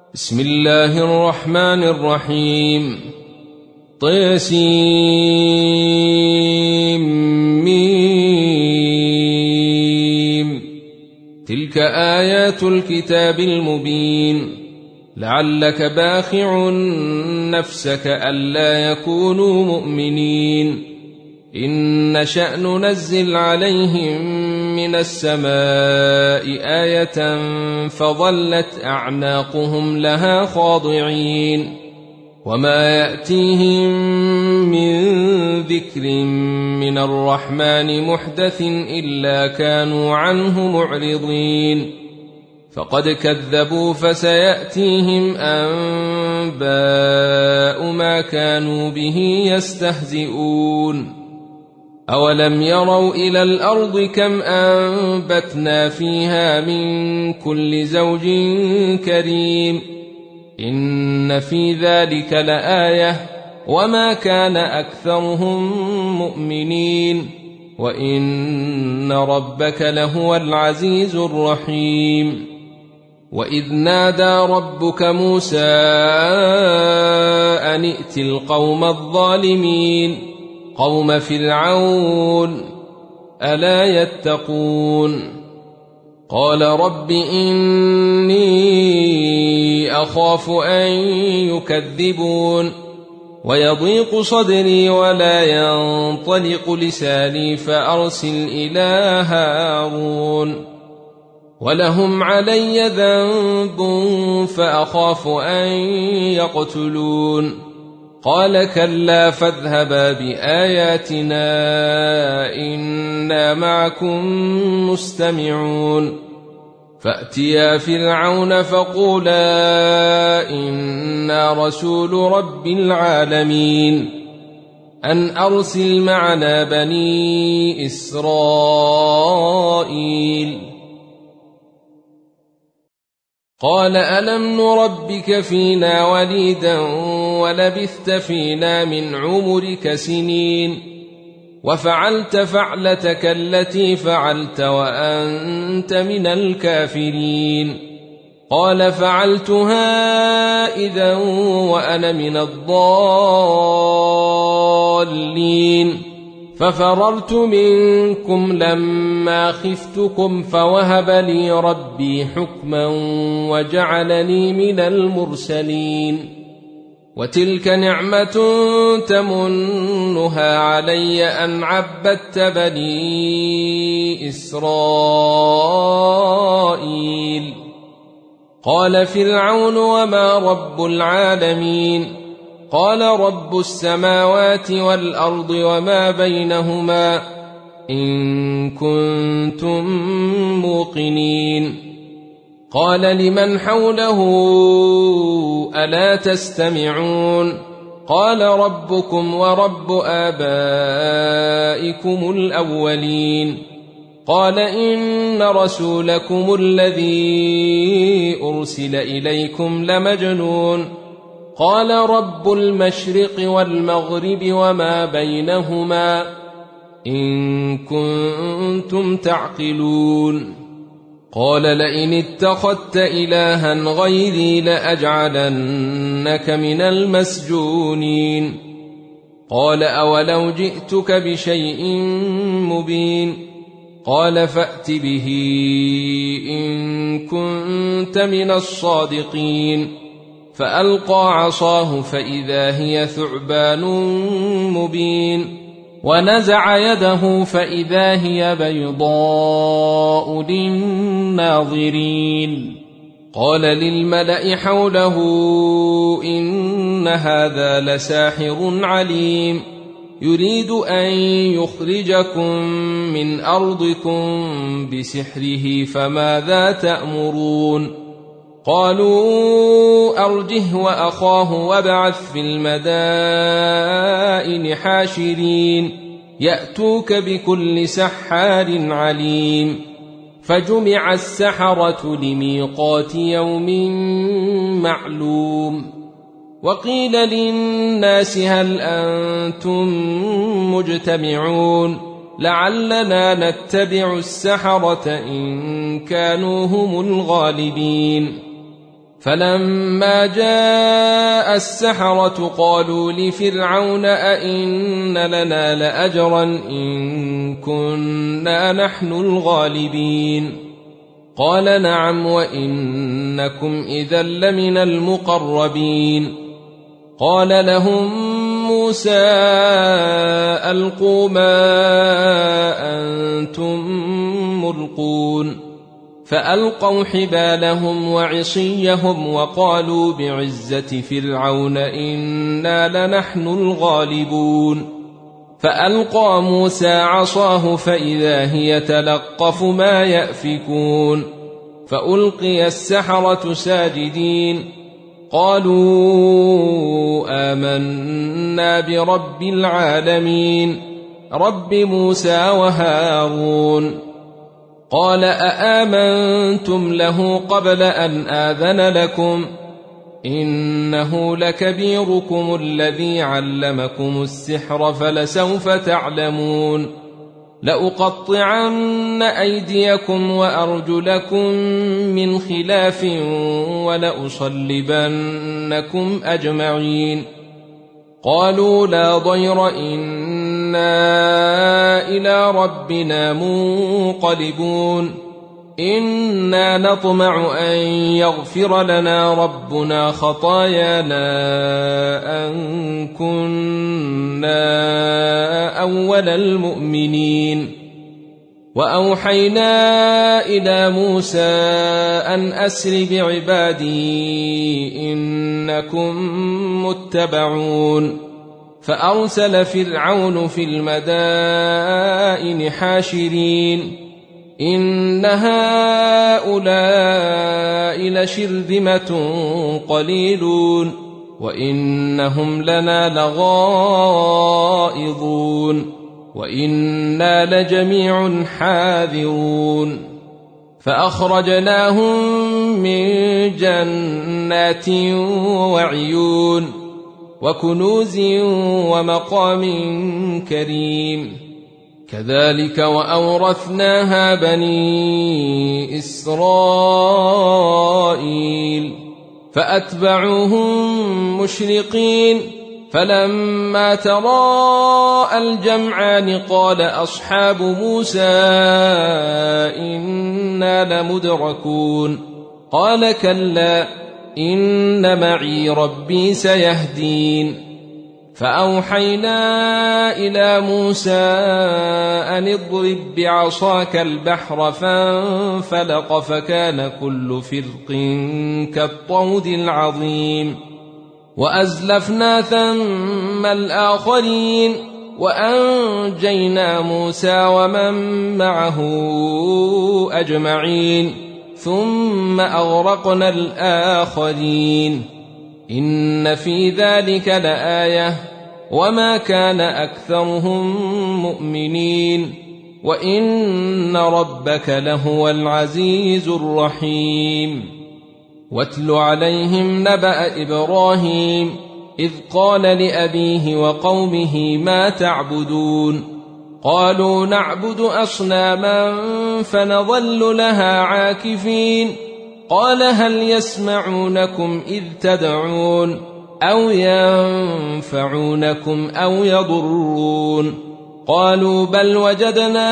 بسم الله الرحمن الرحيم. طسيم. تلك آيات الكتاب المبين. لعلك باخع نفسك ألا يكونوا مؤمنين. إن نشأ ننزل عليهم من السماء آية فظلت أعناقهم لها خاضعين. وما يأتيهم من ذكر من الرحمن محدث إلا كانوا عنه معرضين. فقد كذبوا فسيأتيهم أنباء ما كانوا به يستهزئون. أولم يروا إلى الأرض كم أنبتنا فيها من كل زوج كريم. إن في ذلك لآية وما كان أكثرهم مؤمنين وإن ربك لهو العزيز الرحيم. وإذ نادى ربك موسى أن ائت القوم الظالمين قوم فرعون ألا يتقون. قال رب إني أخاف أن يكذبون ويضيق صدري ولا ينطلق لساني فأرسل إلى هارون ولهم علي ذنب فأخاف أن يقتلون. قال كلا فاذهبا بآياتنا إنا معكم مستمعون. فأتيا فرعون فقولا إنا رسول رب العالمين أن أرسل معنا بني إسرائيل. قال ألم نربك فينا وليدا ولبثت فينا من عمرك سنين وفعلت فعلتك التي فعلت وأنت من الكافرين. قال فعلتها إذا وأنا من الضالين ففررت منكم لما خفتكم فوهب لي ربي حكما وجعلني من المرسلين. وتلك نعمة تمنها علي أن عبدت بني إسرائيل. قال فرعون وما رب العالمين؟ قال رب السماوات والأرض وما بينهما إن كنتم موقنين. قال لمن حوله ألا تستمعون؟ قال ربكم ورب آبائكم الأولين. قال إن رسولكم الذي أرسل إليكم لمجنون. قال رب المشرق والمغرب وما بينهما إن كنتم تعقلون. قال لئن اتخذت إلها غيري لأجعلنك من المسجونين. قال أولو جئتك بشيء مبين. قال فأت به إن كنت من الصادقين. فألقى عصاه فإذا هي ثعبان مبين ونزع يده فإذا هي بيضاء للناظرين. قال للملأ حوله إن هذا لساحر عليم يريد أن يخرجكم من أرضكم بسحره فماذا تأمرون؟ قالوا أرجه وأخاه وابعث في المدائن حاشرين يأتوك بكل سحار عليم. فجمع السحرة لميقات يوم معلوم. وقيل للناس هل أنتم مجتمعون لعلنا نتبع السحرة إن كانوا هم الغالبين. فلما جاء السحرة قالوا لفرعون أئن لنا لأجرا إن كنا نحن الغالبين قال نعم وإنكم إذا لمن المقربين قال لهم موسى ألقوا ما أنتم ملقون فألقوا حبالهم وعصيهم وقالوا بعزة فرعون إنا لنحن الغالبون فألقى موسى عصاه فإذا هي تلقف ما يأفكون فألقي السحرة ساجدين قالوا آمنا برب العالمين رب موسى وهارون قال أآمنتم له قبل أن آذن لكم إنه لكبيركم الذي علمكم السحر فلسوف تعلمون لأقطعن أيديكم وأرجلكم من خلاف ولأصلبنكم أجمعين قالوا لا ضير إنا إلى ربنا منقلبون إنا نطمع أن يغفر لنا ربنا خطايانا أن كنا أول المؤمنين وأوحينا إلى موسى أن أسر بعبادي إنكم متبعون فأرسل فرعون في المدائن حاشرين إن هؤلاء لشرذمة قليلون وإنهم لنا لغائظون وإنا لجميع حاذرون فأخرجناهم من جنات وعيون وكنوز ومقام كريم كذلك وأورثناها بني إسرائيل فأتبعوهم مشرقين فلما تراءى الجمعان قال أصحاب موسى إنا لمدركون قال كلا إن معي ربي سيهدين فأوحينا إلى موسى أن اضرب بعصاك البحر فانفلق فكان كل فرق كالطود العظيم وأزلفنا ثم الآخرين وأنجينا موسى ومن معه أجمعين ثم أغرقنا الآخرين إن في ذلك لآية وما كان أكثرهم مؤمنين وإن ربك لهو العزيز الرحيم واتل عليهم نبأ إبراهيم إذ قال لأبيه وقومه ما تعبدون قالوا نعبد أصناما فنظل لها عاكفين قال هل يسمعونكم إذ تدعون أو ينفعونكم أو يضرون قالوا بل وجدنا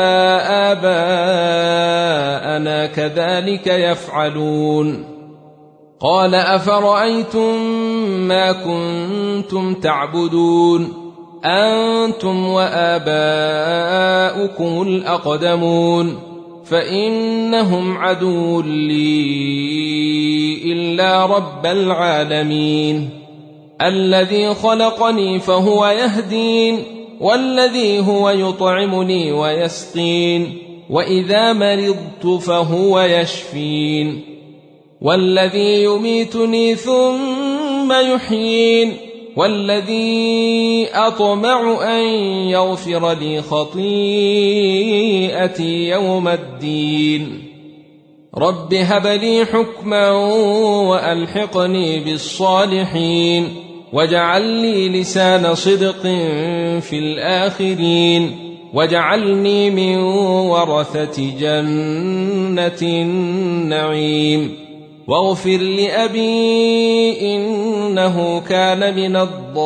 آباءنا كذلك يفعلون قال أفرأيتم ما كنتم تعبدون أنتم وآباؤكم الأقدمون فإنهم عدو لي إلا رب العالمين الذي خلقني فهو يهدين والذي هو يطعمني ويسقين وإذا مرضت فهو يشفين والذي يميتني ثم يحيين والذي أطمع أن يغفر لي خطيئتي يوم الدين رب هب لي حكما وألحقني بالصالحين واجعل لي لسان صدق في الآخرين واجعلني من ورثة جنة النعيم واغفر لأبي إنه كان من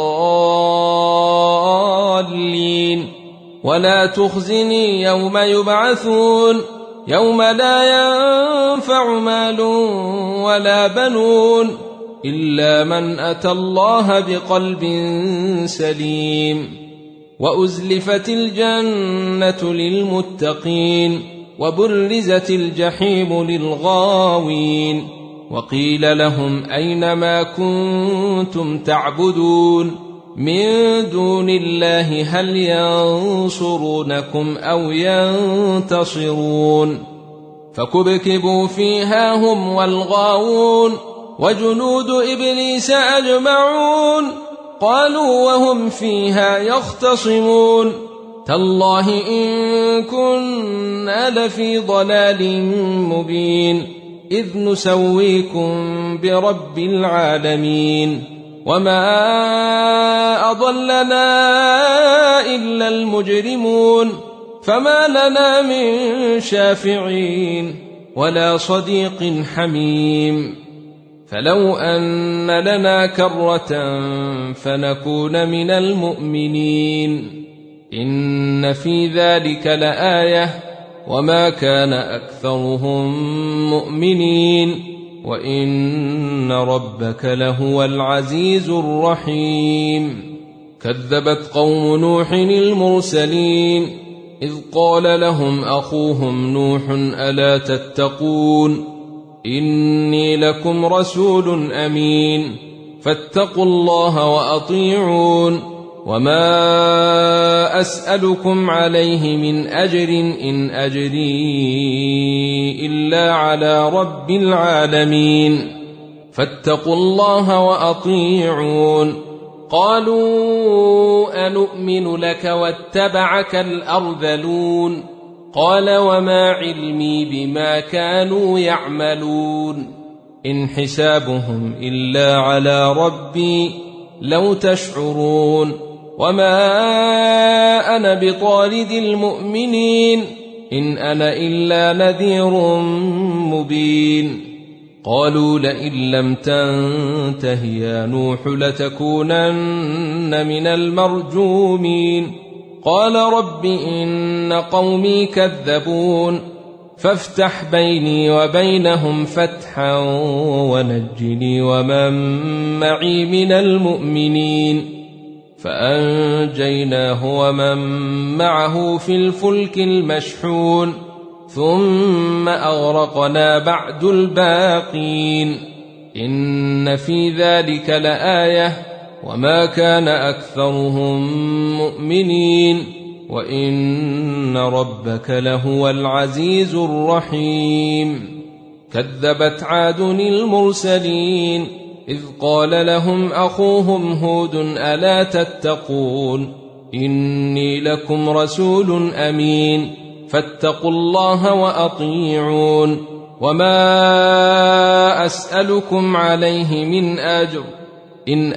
الضالين ولا تخزني يوم يبعثون يوم لا ينفع مال ولا بنون إلا من أتى الله بقلب سليم وأزلفت الجنة للمتقين وبرزت الجحيم للغاوين وقيل لهم أين ما كنتم تعبدون من دون الله هل ينصرونكم أو ينتصرون فكبكبوا فيها هم والغاوون وجنود إبليس أجمعون قالوا وهم فيها يختصمون تالله إن كنا لفي ضلال مبين إذ نسويكم برب العالمين وما أضلنا إلا المجرمون فما لنا من شافعين ولا صديق حميم فلو أن لنا كرة فنكون من المؤمنين إن في ذلك لآية وما كان أكثرهم مؤمنين وإن ربك لهو العزيز الرحيم كذبت قوم نوح المرسلين إذ قال لهم أخوهم نوح ألا تتقون إني لكم رسول أمين فاتقوا الله وأطيعون وما أسألكم عليه من أجر إن أجري إلا على رب العالمين فاتقوا الله وأطيعون قالوا أنؤمن لك واتبعك الأرذلون قال وما علمي بما كانوا يعملون إن حسابهم إلا على ربي لو تشعرون وما أنا بطارد المؤمنين إن أنا إلا نذير مبين قالوا لئن لم تنته يا نوح لتكونن من المرجومين قال رب إن قومي كذبون فافتح بيني وبينهم فتحا ونجني ومن معي من المؤمنين فأنجيناه ومن معه في الفلك المشحون ثم أغرقنا بعد الباقين إن في ذلك لآية وما كان أكثرهم مؤمنين وإن ربك لهو العزيز الرحيم كذبت عاد المرسلين إذ قال لهم أخوهم هود ألا تتقون إني لكم رسول أمين فاتقوا الله وأطيعون وما أسألكم عليه من أجر إن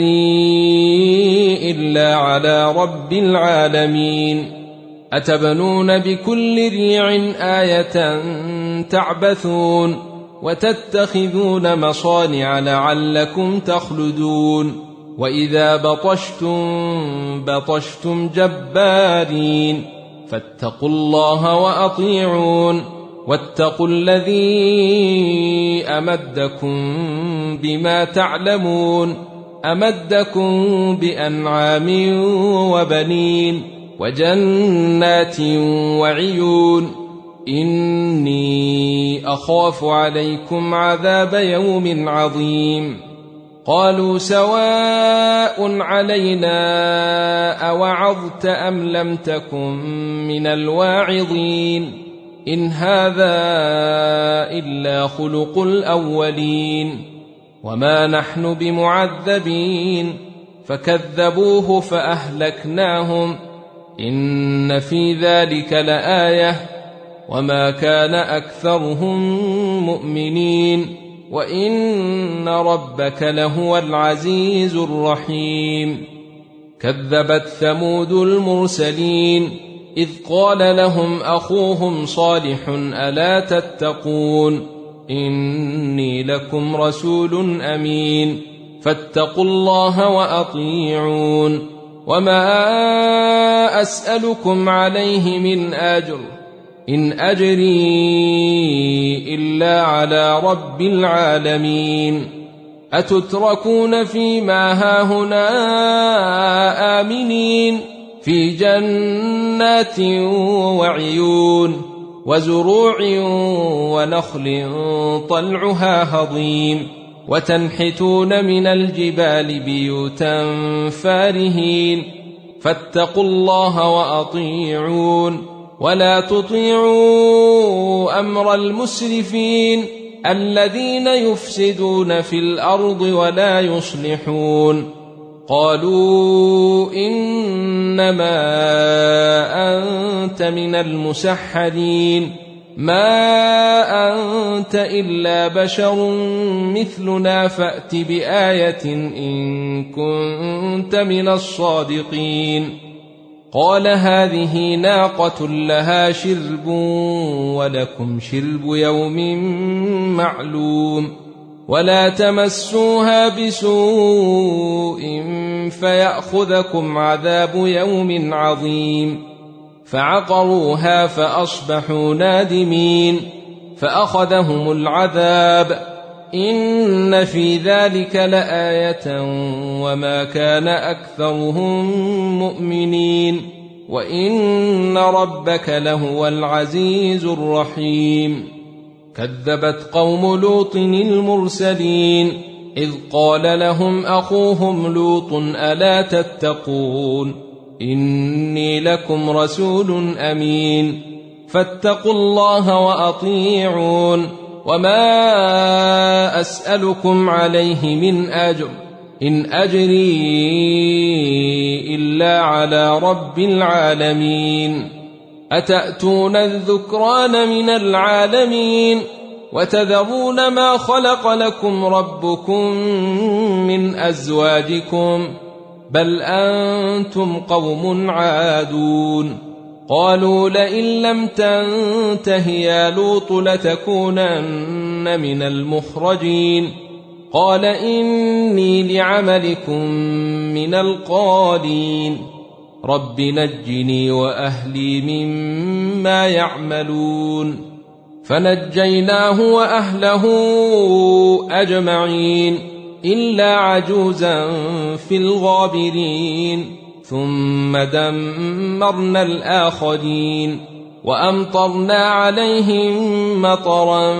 أجري إلا على رب العالمين أتبنون بكل ريع آية تعبثون وتتخذون مصانع لعلكم تخلدون وإذا بطشتم جبارين فاتقوا الله وأطيعون واتقوا الذي أمدكم بما تعلمون أمدكم بأنعام وبنين وجنات وعيون إني أخاف عليكم عذاب يوم عظيم قالوا سواء علينا أوعظت أم لم تكن من الواعظين إن هذا إلا خلق الأولين وما نحن بمعذبين فكذبوه فأهلكناهم إن في ذلك لآية وما كان أكثرهم مؤمنين وإن ربك لهو العزيز الرحيم كذبت ثمود المرسلين إذ قال لهم أخوهم صالح ألا تتقون إني لكم رسول أمين فاتقوا الله وأطيعون وما أسألكم عليه من أجر إن أجري إلا على رب العالمين أتتركون فيما هاهنا آمنين في جنات وعيون وزروع ونخل طلعها هضيم وتنحتون من الجبال بيوتا فارهين فاتقوا الله وأطيعون ولا تطيعوا أمر المسرفين الذين يفسدون في الأرض ولا يصلحون قالوا إنما أنت من المسحرين ما أنت إلا بشر مثلنا فأت بآية إن كنت من الصادقين قال هذه ناقة لها شرب ولكم شرب يوم معلوم ولا تمسوها بسوء فيأخذكم عذاب يوم عظيم فعقروها فأصبحوا نادمين فأخذهم العذاب إن في ذلك لآية وما كان أكثرهم مؤمنين وإن ربك لهو العزيز الرحيم كذبت قوم لوط المرسلين إذ قال لهم أخوهم لوط ألا تتقون إني لكم رسول أمين فاتقوا الله وأطيعون وما أسألكم عليه من أجر إن أجري إلا على رب العالمين أتأتون الذكران من العالمين وتذرون ما خلق لكم ربكم من أزواجكم بل أنتم قوم عادون قالوا لئن لم تنته يا لوط لتكونن من المخرجين قال إني لعملكم من القالين رب نجني وأهلي مما يعملون فنجيناه وأهله أجمعين إلا عجوزا في الغابرين ثم دمرنا الآخرين وأمطرنا عليهم مطرا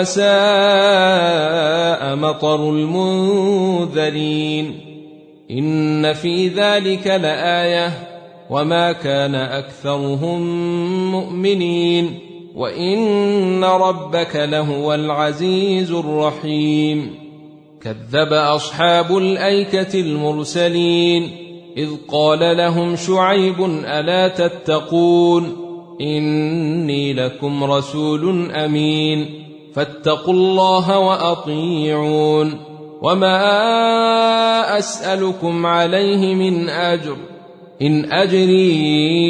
فساء مطر المنذرين إن في ذلك لآية وما كان أكثرهم مؤمنين وإن ربك لهو العزيز الرحيم كذب أصحاب الأيكة المرسلين إذ قال لهم شعيب ألا تتقون إني لكم رسول أمين فاتقوا الله وأطيعون وما أسألكم عليه من أجر إن أجري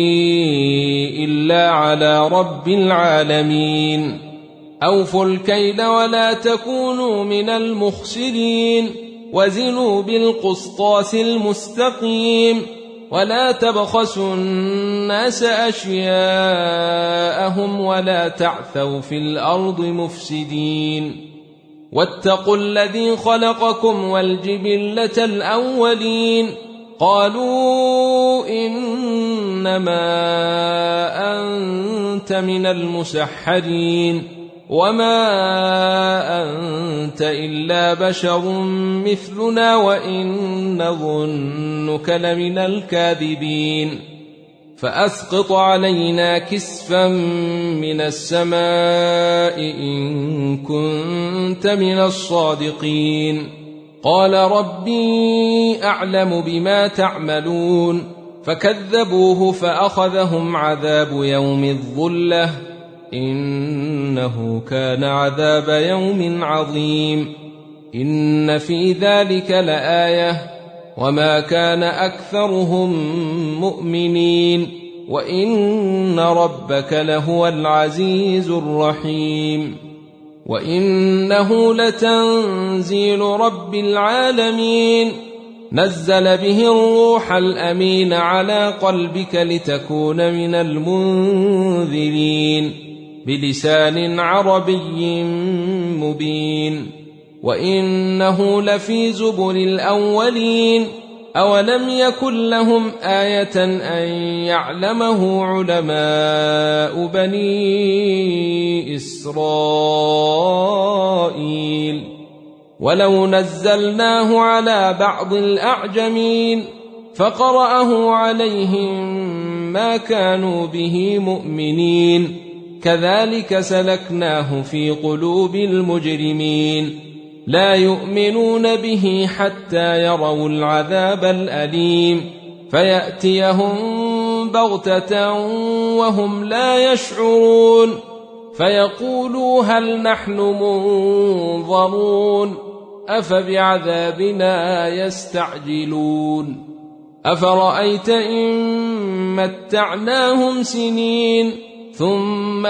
إلا على رب العالمين أوفوا الكيل ولا تكونوا من المخسرين وزنوا بالقسطاس المستقيم ولا تبخسوا الناس أشياءهم ولا تعثوا في الأرض مفسدين واتقوا الذي خلقكم والجبلة الأولين قالوا إنما أنت من المسحرين وما أنت إلا بشر مثلنا وإن نظنك لمن الكاذبين فأسقط علينا كسفا من السماء إن كنت من الصادقين قال ربي أعلم بما تعملون فكذبوه فأخذهم عذاب يوم الظلة إنه كان عذاب يوم عظيم إن في ذلك لآية وما كان أكثرهم مؤمنين وإن ربك لهو العزيز الرحيم وإنه لتنزيل رب العالمين نزل به الروح الأمين على قلبك لتكون من المنذرين بلسان عربي مبين وإنه لفي زبر الأولين أولم يكن لهم آية أن يعلمه علماء بني إسرائيل ولو نزلناه على بعض الأعجمين فقرأه عليهم ما كانوا به مؤمنين كذلك سلكناه في قلوب المجرمين لا يؤمنون به حتى يروا العذاب الأليم فيأتيهم بغتة وهم لا يشعرون فيقولوا هل نحن منظرون أفبعذابنا يستعجلون أفرأيت إن متعناهم سنين ثم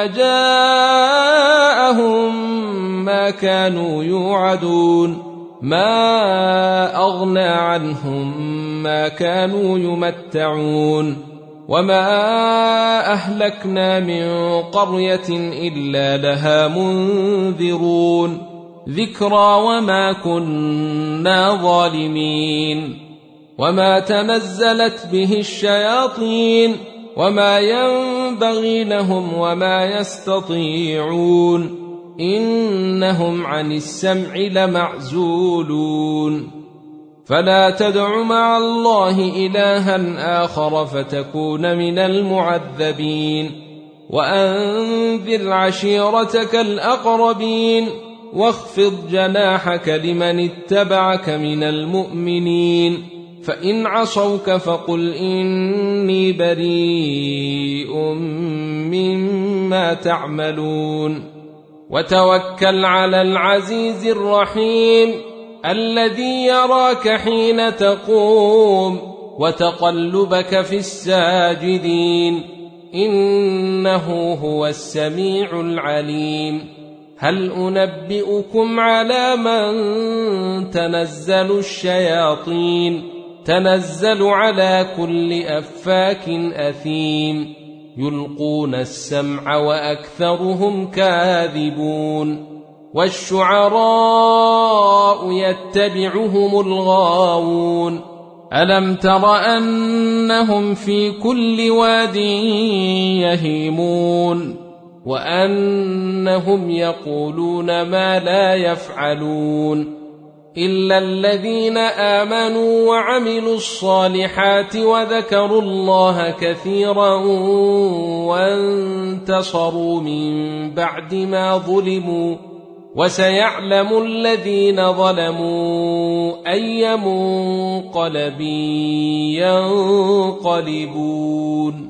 جاءهم ما كانوا يوعدون ما أغنى عنهم ما كانوا يمتعون وما أهلكنا من قرية إلا لها منذرون ذكرى وما كنا ظالمين وما تنزلت به الشياطين وما ينبغي لهم وما يستطيعون إنهم عن السمع لمعزولون فلا تدع مع الله إلها آخر فتكون من المعذبين وأنذر عشيرتك الأقربين واخفض جناحك لمن اتبعك من المؤمنين فإن عصوك فقل إني بريء مما تعملون وتوكل على العزيز الرحيم الذي يراك حين تقوم وتقلبك في الساجدين إنه هو السميع العليم هل أنبئكم على من تنزل الشياطين تنزل على كل أفاك أثيم يلقون السمع وأكثرهم كاذبون والشعراء يتبعهم الغاوون ألم تر أنهم في كل واد يهيمون وأنهم يقولون ما لا يفعلون إلا الذين آمنوا وعملوا الصالحات وذكروا الله كثيرا وانتصروا من بعد ما ظلموا وسيعلم الذين ظلموا أي منقلب ينقلبون